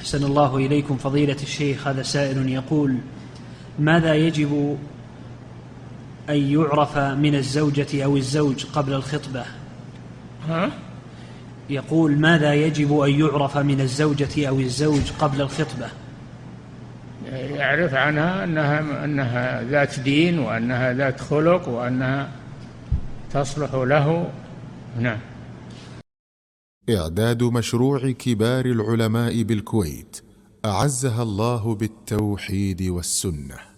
أحسن الله إليكم فضيلة الشيخ. هذا سائل يقول: ماذا يجب أن يعرف من الزوجة أو الزوج قبل الخطبة؟ يقول: ماذا يجب أن يعرف من الزوجة أو الزوج قبل الخطبة؟ يعرف عنها أنها ذات دين، وأنها ذات خلق، وأنها تصلح له. نعم. إعداد مشروع كبار العلماء بالكويت أعزها الله بالتوحيد والسنة.